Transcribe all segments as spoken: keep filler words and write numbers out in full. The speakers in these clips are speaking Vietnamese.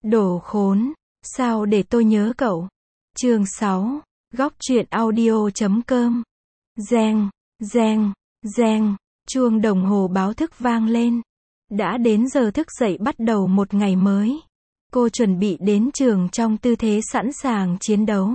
Đồ khốn, sao để tôi nhớ cậu. Chương sáu, góc truyện audio.com. Reng, reng, reng, chuông đồng hồ báo thức vang lên. Đã đến giờ thức dậy bắt đầu một ngày mới. Cô chuẩn bị đến trường trong tư thế sẵn sàng chiến đấu.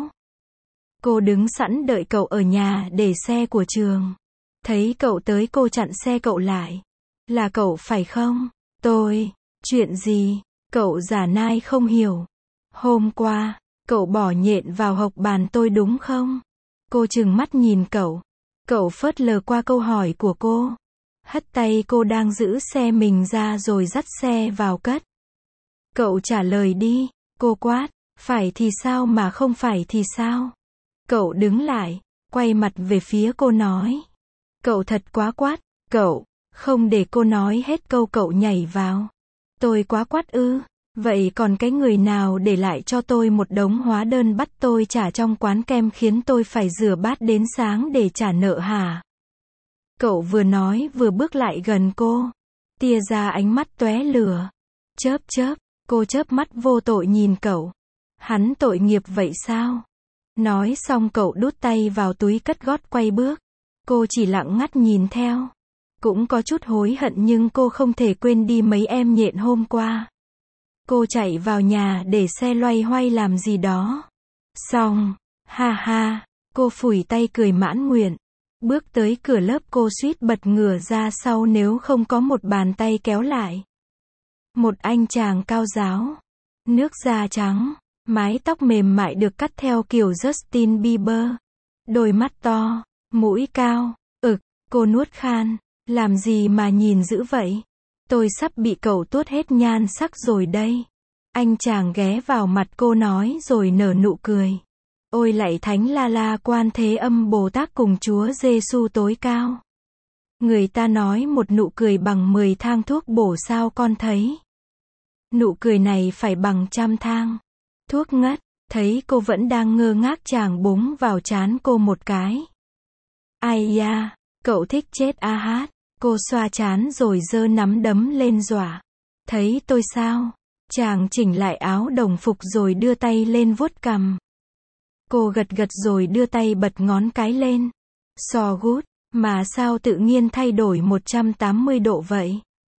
Cô đứng sẵn đợi cậu ở nhà để xe của trường. Thấy cậu tới cô chặn xe cậu lại. Là cậu phải không? Tôi, chuyện gì? Cậu giả nai không hiểu. Hôm qua, cậu bỏ nhện vào hộc bàn tôi đúng không? Cô trừng mắt nhìn cậu. Cậu phớt lờ qua câu hỏi của cô. Hất tay cô đang giữ xe mình ra rồi dắt xe vào cất. Cậu trả lời đi, cô quát. Phải thì sao mà không phải thì sao? Cậu đứng lại, quay mặt về phía cô nói. Cậu thật quá quát, cậu, không để cô nói hết câu cậu nhảy vào. Tôi quá quát ư, vậy còn cái người nào để lại cho tôi một đống hóa đơn bắt tôi trả trong quán kem khiến tôi phải rửa bát đến sáng để trả nợ hả? Cậu vừa nói vừa bước lại gần cô, tia ra ánh mắt tóe lửa. Chớp chớp, cô chớp mắt vô tội nhìn cậu. Hắn tội nghiệp vậy sao? Nói xong cậu đút tay vào túi cất gót quay bước. Cô chỉ lặng ngắt nhìn theo. Cũng có chút hối hận nhưng cô không thể quên đi mấy em nhện hôm qua. Cô chạy vào nhà để xe loay hoay làm gì đó. Xong, ha ha, cô phủi tay cười mãn nguyện. Bước tới cửa lớp cô suýt bật ngửa ra sau nếu không có một bàn tay kéo lại. Một anh chàng cao ráo, nước da trắng, mái tóc mềm mại được cắt theo kiểu Justin Bieber. Đôi mắt to, mũi cao, ực, cô nuốt khan. Làm gì mà nhìn dữ vậy? Tôi sắp bị cậu tuốt hết nhan sắc rồi đây. Anh chàng ghé vào mặt cô nói rồi nở nụ cười. Ôi lạy Thánh La La Quan Thế Âm Bồ Tát cùng Chúa Giêsu tối cao. Người ta nói một nụ cười bằng mười thang thuốc bổ sao con thấy. Nụ cười này phải bằng trăm thang. Thuốc ngất, thấy cô vẫn đang ngơ ngác chàng búng vào trán cô một cái. Ai da, cậu thích chết a hát. Cô xoa trán rồi giơ nắm đấm lên dọa. Thấy tôi sao? Chàng chỉnh lại áo đồng phục rồi đưa tay lên vuốt cằm. Cô gật gật rồi đưa tay bật ngón cái lên. So good, mà sao tự nhiên thay đổi một trăm tám mươi độ vậy?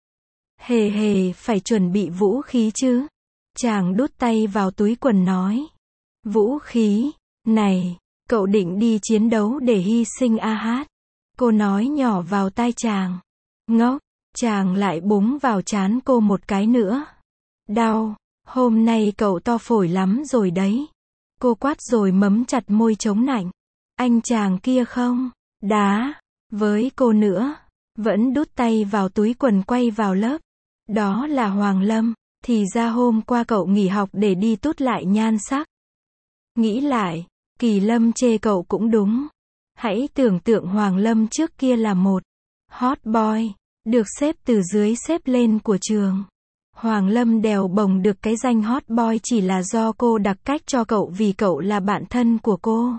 Hề hề, phải chuẩn bị vũ khí chứ? Chàng đút tay vào túi quần nói. Vũ khí? Này, cậu định đi chiến đấu để hy sinh a hát. Cô nói nhỏ vào tai chàng. Ngốc, chàng lại búng vào trán cô một cái nữa. Đau, hôm nay cậu to phổi lắm rồi đấy. Cô quát rồi mấm chặt môi chống nạnh. Anh chàng kia không? Đá, với cô nữa. Vẫn đút tay vào túi quần quay vào lớp. Đó là Hoàng Lâm, thì ra hôm qua cậu nghỉ học để đi tút lại nhan sắc. Nghĩ lại, Kỳ Lâm chê cậu cũng đúng. Hãy tưởng tượng Hoàng Lâm trước kia là một hot boy, được xếp từ dưới xếp lên của trường. Hoàng Lâm đèo bồng được cái danh hot boy chỉ là do cô đặc cách cho cậu vì cậu là bạn thân của cô.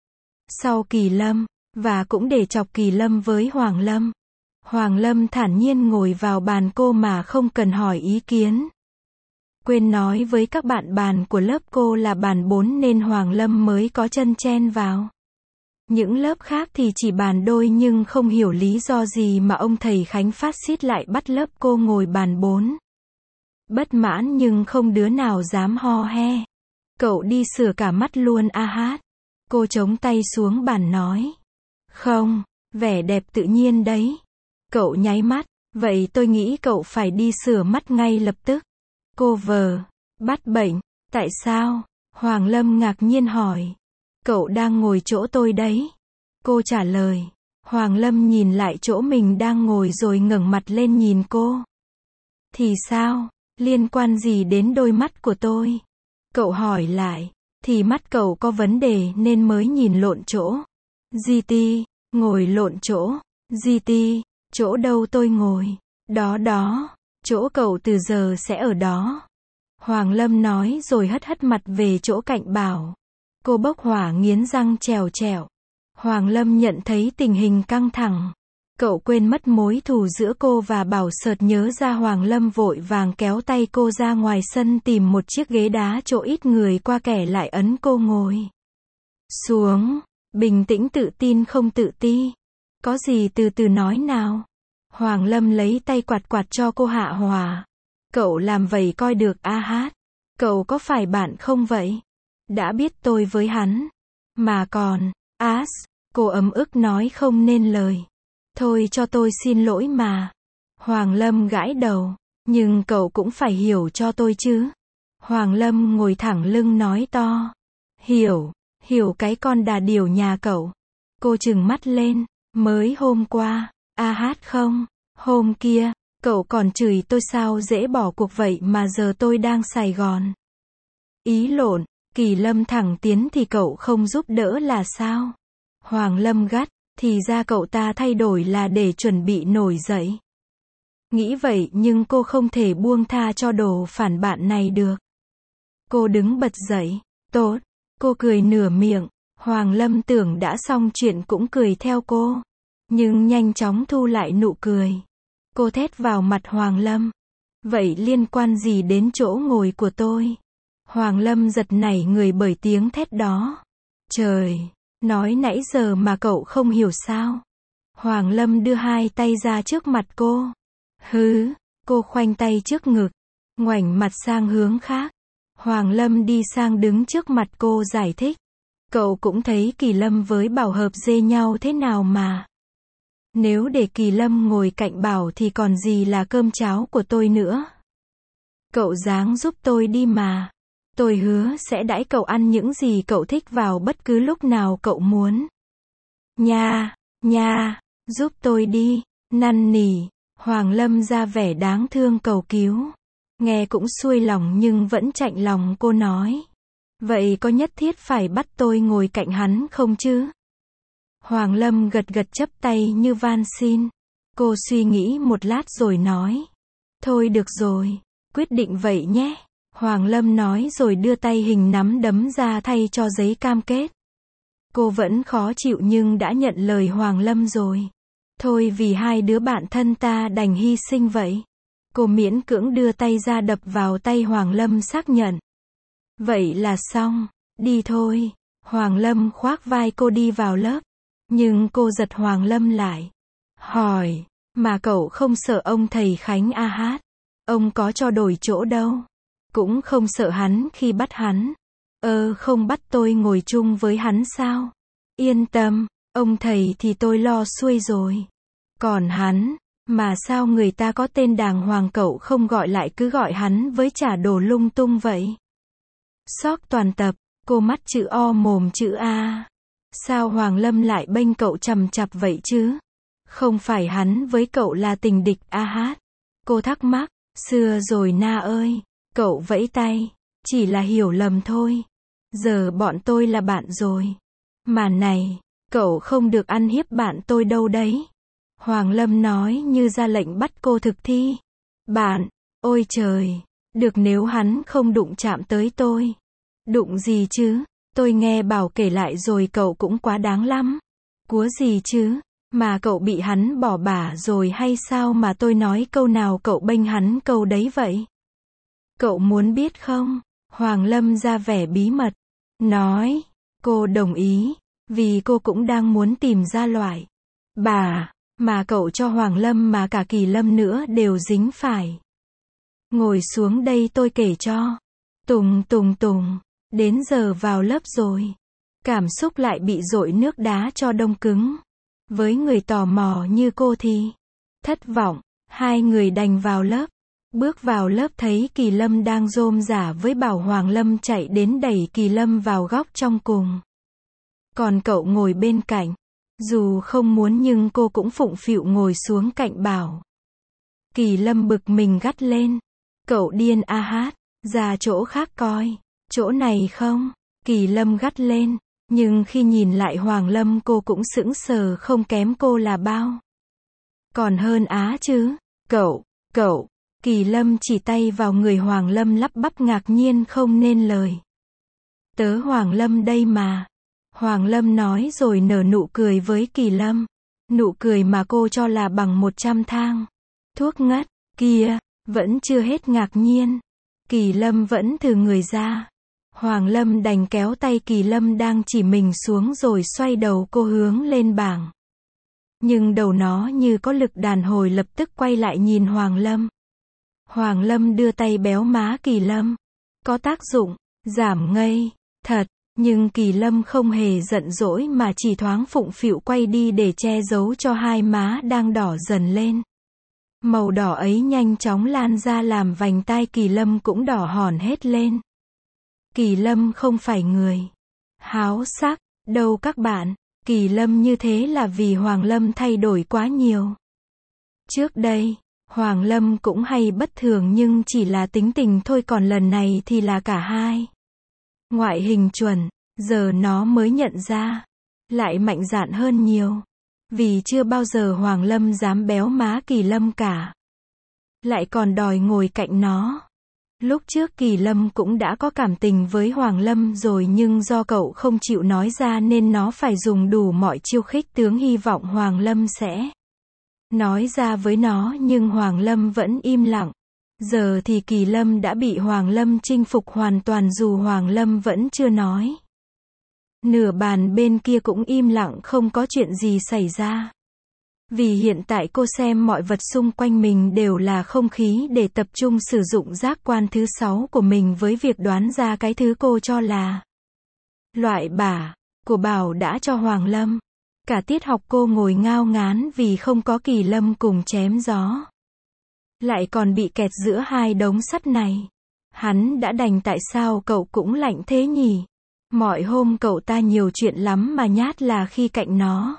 Sau Kỳ Lâm, và cũng để chọc Kỳ Lâm với Hoàng Lâm. Hoàng Lâm thản nhiên ngồi vào bàn cô mà không cần hỏi ý kiến. Quên nói với các bạn bàn của lớp cô là bàn bốn nên Hoàng Lâm mới có chân chen vào. Những lớp khác thì chỉ bàn đôi nhưng không hiểu lý do gì mà ông thầy Khánh phát xít lại bắt lớp cô ngồi bàn bốn. Bất mãn nhưng không đứa nào dám ho he. Cậu đi sửa cả mắt luôn a hát. Cô chống tay xuống bàn nói. Không, vẻ đẹp tự nhiên đấy. Cậu nháy mắt, vậy tôi nghĩ cậu phải đi sửa mắt ngay lập tức. Cô vờ, bắt bệnh, tại sao? Hoàng Lâm ngạc nhiên hỏi. Cậu đang ngồi chỗ tôi đấy. Cô trả lời. Hoàng Lâm nhìn lại chỗ mình đang ngồi rồi ngẩng mặt lên nhìn cô. Thì sao? Liên quan gì đến đôi mắt của tôi? Cậu hỏi lại. Thì mắt cậu có vấn đề nên mới nhìn lộn chỗ. giê tê, ngồi lộn chỗ. giê tê, chỗ đâu tôi ngồi? Đó đó, chỗ cậu từ giờ sẽ ở đó. Hoàng Lâm nói rồi hất hất mặt về chỗ cạnh bảo. Cô bốc hỏa nghiến răng trèo trèo. Hoàng Lâm nhận thấy tình hình căng thẳng. Cậu quên mất mối thù giữa cô và Bảo, sợt nhớ ra Hoàng Lâm vội vàng kéo tay cô ra ngoài sân tìm một chiếc ghế đá chỗ ít người qua kẻ lại ấn cô ngồi xuống. Bình tĩnh tự tin không tự ti. Có gì từ từ nói nào. Hoàng Lâm lấy tay quạt quạt cho cô hạ hòa. Cậu làm vậy coi được a hát. Cậu có phải bạn không vậy? Đã biết tôi với hắn. Mà còn, As, cô ấm ức nói không nên lời. Thôi cho tôi xin lỗi mà. Hoàng Lâm gãi đầu. Nhưng cậu cũng phải hiểu cho tôi chứ. Hoàng Lâm ngồi thẳng lưng nói to. Hiểu, hiểu cái con đà điểu nhà cậu. Cô trừng mắt lên. Mới hôm qua, a hát không? Hôm kia, cậu còn chửi tôi sao dễ bỏ cuộc vậy mà giờ tôi đang Sài Gòn. Ý lộn, Kỳ Lâm thẳng tiến thì cậu không giúp đỡ là sao? Hoàng Lâm gắt, thì ra cậu ta thay đổi là để chuẩn bị nổi dậy. Nghĩ vậy nhưng cô không thể buông tha cho đồ phản bạn này được. Cô đứng bật dậy, tốt, cô cười nửa miệng. Hoàng Lâm tưởng đã xong chuyện cũng cười theo cô. Nhưng nhanh chóng thu lại nụ cười. Cô thét vào mặt Hoàng Lâm. Vậy liên quan gì đến chỗ ngồi của tôi? Hoàng Lâm giật nảy người bởi tiếng thét đó. Trời, nói nãy giờ mà cậu không hiểu sao? Hoàng Lâm đưa hai tay ra trước mặt cô. Hứ, cô khoanh tay trước ngực, ngoảnh mặt sang hướng khác. Hoàng Lâm đi sang đứng trước mặt cô giải thích. Cậu cũng thấy Kỳ Lâm với Bảo hợp dê nhau thế nào mà. Nếu để Kỳ Lâm ngồi cạnh Bảo thì còn gì là cơm cháo của tôi nữa. Cậu ráng giúp tôi đi mà. Tôi hứa sẽ đãi cậu ăn những gì cậu thích vào bất cứ lúc nào cậu muốn. Nha, nha, giúp tôi đi, năn nỉ. Hoàng Lâm ra vẻ đáng thương cầu cứu. Nghe cũng xuôi lòng nhưng vẫn chạnh lòng cô nói. Vậy có nhất thiết phải bắt tôi ngồi cạnh hắn không chứ? Hoàng Lâm gật gật chấp tay như van xin. Cô suy nghĩ một lát rồi nói. Thôi được rồi, quyết định vậy nhé. Hoàng Lâm nói rồi đưa tay hình nắm đấm ra thay cho giấy cam kết. Cô vẫn khó chịu nhưng đã nhận lời Hoàng Lâm rồi. Thôi vì hai đứa bạn thân ta đành hy sinh vậy. Cô miễn cưỡng đưa tay ra đập vào tay Hoàng Lâm xác nhận. Vậy là xong, đi thôi. Hoàng Lâm khoác vai cô đi vào lớp. Nhưng cô giật Hoàng Lâm lại. Hỏi, mà cậu không sợ ông thầy Khánh a hát? Ông có cho đổi chỗ đâu. Cũng không sợ hắn khi bắt hắn. Ơ không bắt tôi ngồi chung với hắn sao? Yên tâm, ông thầy thì tôi lo xuôi rồi. Còn hắn, mà sao người ta có tên đàng hoàng cậu không gọi lại cứ gọi hắn với trả đồ lung tung vậy? Sóc toàn tập, cô mắt chữ O mồm chữ A. Sao Hoàng Lâm lại bênh cậu chằm chặp vậy chứ? Không phải hắn với cậu là tình địch a hát? Cô thắc mắc, xưa rồi na ơi. Cậu vẫy tay, chỉ là hiểu lầm thôi. Giờ bọn tôi là bạn rồi. Mà này, cậu không được ăn hiếp bạn tôi đâu đấy. Hoàng Lâm nói như ra lệnh bắt cô thực thi. Bạn, ôi trời, được nếu hắn không đụng chạm tới tôi. Đụng gì chứ? Tôi nghe Bảo kể lại rồi cậu cũng quá đáng lắm. Cúa gì chứ? Mà cậu bị hắn bỏ bả rồi hay sao mà tôi nói câu nào cậu bênh hắn câu đấy vậy? Cậu muốn biết không? Hoàng Lâm ra vẻ bí mật. Nói, cô đồng ý, vì cô cũng đang muốn tìm ra loại bà mà cậu cho Hoàng Lâm mà cả Kỳ Lâm nữa đều dính phải. Ngồi xuống đây tôi kể cho. Tùng tùng tùng, đến giờ vào lớp rồi. Cảm xúc lại bị dội nước đá cho đông cứng. Với người tò mò như cô thì thất vọng, hai người đành vào lớp. Bước vào lớp thấy Kỳ Lâm đang rôm rả với Bảo. Hoàng Lâm chạy đến đẩy Kỳ Lâm vào góc trong cùng. Còn cậu ngồi bên cạnh. Dù không muốn nhưng cô cũng phụng phịu ngồi xuống cạnh Bảo. Kỳ Lâm bực mình gắt lên. Cậu điên a hát, ra chỗ khác coi. Chỗ này không? Kỳ Lâm gắt lên. Nhưng khi nhìn lại Hoàng Lâm cô cũng sững sờ không kém cô là bao. Còn hơn Á chứ. Cậu, cậu. Kỳ Lâm chỉ tay vào người Hoàng Lâm lắp bắp ngạc nhiên không nên lời. Tớ Hoàng Lâm đây mà. Hoàng Lâm nói rồi nở nụ cười với Kỳ Lâm. Nụ cười mà cô cho là bằng một trăm thang thuốc ngất, kia, vẫn chưa hết ngạc nhiên. Kỳ Lâm vẫn thừ người ra. Hoàng Lâm đành kéo tay Kỳ Lâm đang chỉ mình xuống rồi xoay đầu cô hướng lên bảng. Nhưng đầu nó như có lực đàn hồi lập tức quay lại nhìn Hoàng Lâm. Hoàng Lâm đưa tay béo má Kỳ Lâm. Có tác dụng, giảm ngây, thật, nhưng Kỳ Lâm không hề giận dỗi mà chỉ thoáng phụng phịu quay đi để che giấu cho hai má đang đỏ dần lên. Màu đỏ ấy nhanh chóng lan ra làm vành tai Kỳ Lâm cũng đỏ hòn hết lên. Kỳ Lâm không phải người háo sắc, đâu các bạn. Kỳ Lâm như thế là vì Hoàng Lâm thay đổi quá nhiều. Trước đây, Hoàng Lâm cũng hay bất thường nhưng chỉ là tính tình thôi, còn lần này thì là cả hai. Ngoại hình chuẩn, giờ nó mới nhận ra. Lại mạnh dạn hơn nhiều. Vì chưa bao giờ Hoàng Lâm dám béo má Kỳ Lâm cả. Lại còn đòi ngồi cạnh nó. Lúc trước Kỳ Lâm cũng đã có cảm tình với Hoàng Lâm rồi nhưng do cậu không chịu nói ra nên nó phải dùng đủ mọi chiêu khích tướng hy vọng Hoàng Lâm sẽ nói ra với nó, nhưng Hoàng Lâm vẫn im lặng. Giờ thì Kỳ Lâm đã bị Hoàng Lâm chinh phục hoàn toàn dù Hoàng Lâm vẫn chưa nói. Nửa bàn bên kia cũng im lặng không có chuyện gì xảy ra. Vì hiện tại cô xem mọi vật xung quanh mình đều là không khí để tập trung sử dụng giác quan thứ sáu của mình với việc đoán ra cái thứ cô cho là loại bả của Bảo đã cho Hoàng Lâm. Cả tiết học cô ngồi ngao ngán vì không có Kỳ Lâm cùng chém gió. Lại còn bị kẹt giữa hai đống sắt này. Hắn đã đành, tại sao cậu cũng lạnh thế nhỉ? Mọi hôm cậu ta nhiều chuyện lắm mà nhát là khi cạnh nó.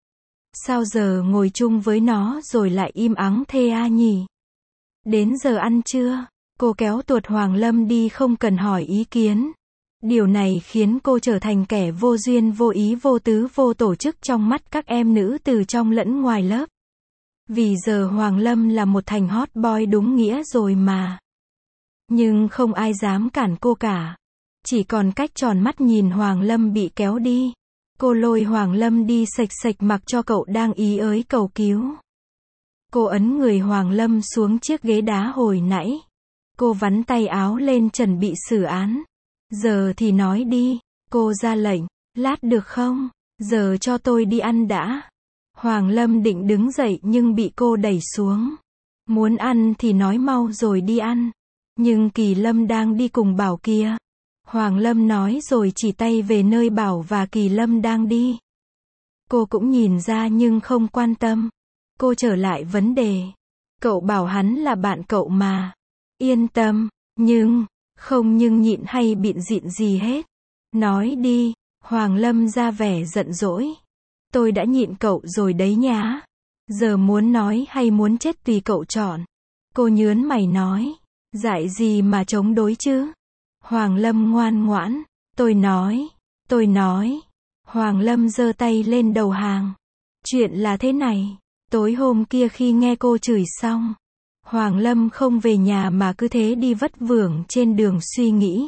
Sao giờ ngồi chung với nó rồi lại im ắng thê a nhỉ? Đến giờ ăn trưa, cô kéo tuột Hoàng Lâm đi không cần hỏi ý kiến. Điều này khiến cô trở thành kẻ vô duyên vô ý vô tứ vô tổ chức trong mắt các em nữ từ trong lẫn ngoài lớp. Vì giờ Hoàng Lâm là một thành hot boy đúng nghĩa rồi mà. Nhưng không ai dám cản cô cả. Chỉ còn cách tròn mắt nhìn Hoàng Lâm bị kéo đi. Cô lôi Hoàng Lâm đi sạch sạch mặc cho cậu đang ý ới cầu cứu. Cô ấn người Hoàng Lâm xuống chiếc ghế đá hồi nãy. Cô vắn tay áo lên chuẩn bị xử án. Giờ thì nói đi, cô ra lệnh, lát được không? Giờ cho tôi đi ăn đã. Hoàng Lâm định đứng dậy nhưng bị cô đẩy xuống. Muốn ăn thì nói mau rồi đi ăn. Nhưng Kỳ Lâm đang đi cùng Bảo kia. Hoàng Lâm nói rồi chỉ tay về nơi Bảo và Kỳ Lâm đang đi. Cô cũng nhìn ra nhưng không quan tâm. Cô trở lại vấn đề. Cậu bảo hắn là bạn cậu mà. Yên tâm, nhưng, không nhưng nhịn hay bịn dịn gì hết. Nói đi, Hoàng Lâm ra vẻ giận dỗi. Tôi đã nhịn cậu rồi đấy nhá. Giờ muốn nói hay muốn chết tùy cậu chọn. Cô nhớn mày nói. Dại gì mà chống đối chứ? Hoàng Lâm ngoan ngoãn. Tôi nói. Tôi nói. Hoàng Lâm giơ tay lên đầu hàng. Chuyện là thế này. Tối hôm kia khi nghe cô chửi xong. Hoàng Lâm không về nhà mà cứ thế đi vất vưởng trên đường suy nghĩ.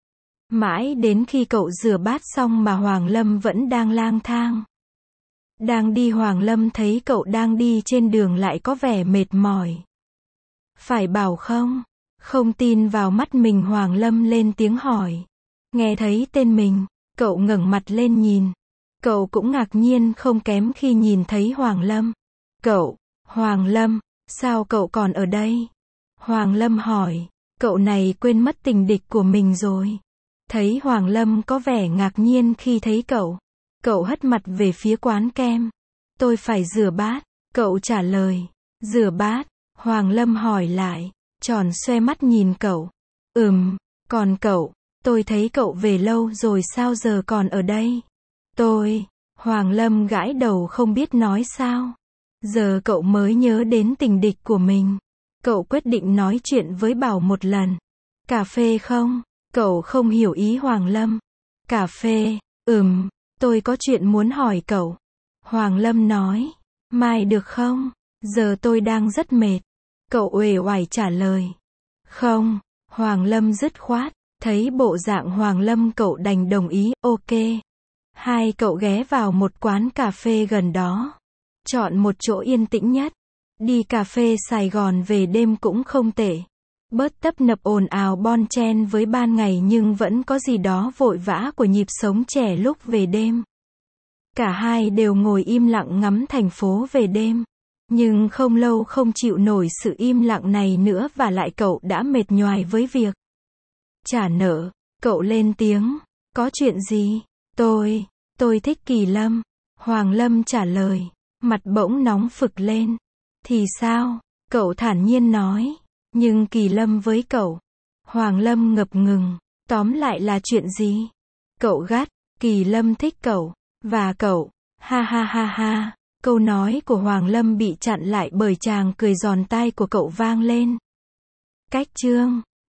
Mãi đến khi cậu rửa bát xong mà Hoàng Lâm vẫn đang lang thang. Đang đi Hoàng Lâm thấy cậu đang đi trên đường lại có vẻ mệt mỏi. Phải bảo không? Không tin vào mắt mình Hoàng Lâm lên tiếng hỏi. Nghe thấy tên mình, cậu ngẩng mặt lên nhìn. Cậu cũng ngạc nhiên không kém khi nhìn thấy Hoàng Lâm. Cậu, Hoàng Lâm, sao cậu còn ở đây? Hoàng Lâm hỏi, cậu này quên mất tình địch của mình rồi. Thấy Hoàng Lâm có vẻ ngạc nhiên khi thấy cậu. Cậu hất mặt về phía quán kem. Tôi phải rửa bát. Cậu trả lời. Rửa bát. Hoàng Lâm hỏi lại. Tròn xoe mắt nhìn cậu. Ừm, còn cậu, tôi thấy cậu về lâu rồi sao giờ còn ở đây? Tôi, Hoàng Lâm gãi đầu không biết nói sao. Giờ cậu mới nhớ đến tình địch của mình. Cậu quyết định nói chuyện với Bảo một lần. Cà phê không? Cậu không hiểu ý Hoàng Lâm. Cà phê, ừm, tôi có chuyện muốn hỏi cậu. Hoàng Lâm nói, mai được không? Giờ tôi đang rất mệt. Cậu uể oải trả lời. Không, Hoàng Lâm dứt khoát. Thấy bộ dạng Hoàng Lâm cậu đành đồng ý, ok. Hai cậu ghé vào một quán cà phê gần đó. Chọn một chỗ yên tĩnh nhất. Đi cà phê Sài Gòn về đêm cũng không tệ. Bớt tấp nập ồn ào bon chen với ban ngày nhưng vẫn có gì đó vội vã của nhịp sống trẻ lúc về đêm. Cả hai đều ngồi im lặng ngắm thành phố về đêm. Nhưng không lâu không chịu nổi sự im lặng này nữa và lại cậu đã mệt nhoài với việc trả nợ. Cậu lên tiếng. Có chuyện gì? Tôi, tôi thích Kỳ Lâm. Hoàng Lâm trả lời. Mặt bỗng nóng phực lên. Thì sao? Cậu thản nhiên nói. Nhưng Kỳ Lâm với cậu. Hoàng Lâm ngập ngừng. Tóm lại là chuyện gì? Cậu gắt. Kỳ Lâm thích cậu. Và cậu. Ha ha ha ha. Câu nói của Hoàng Lâm bị chặn lại bởi tràng cười giòn tai của cậu vang lên. Cách chương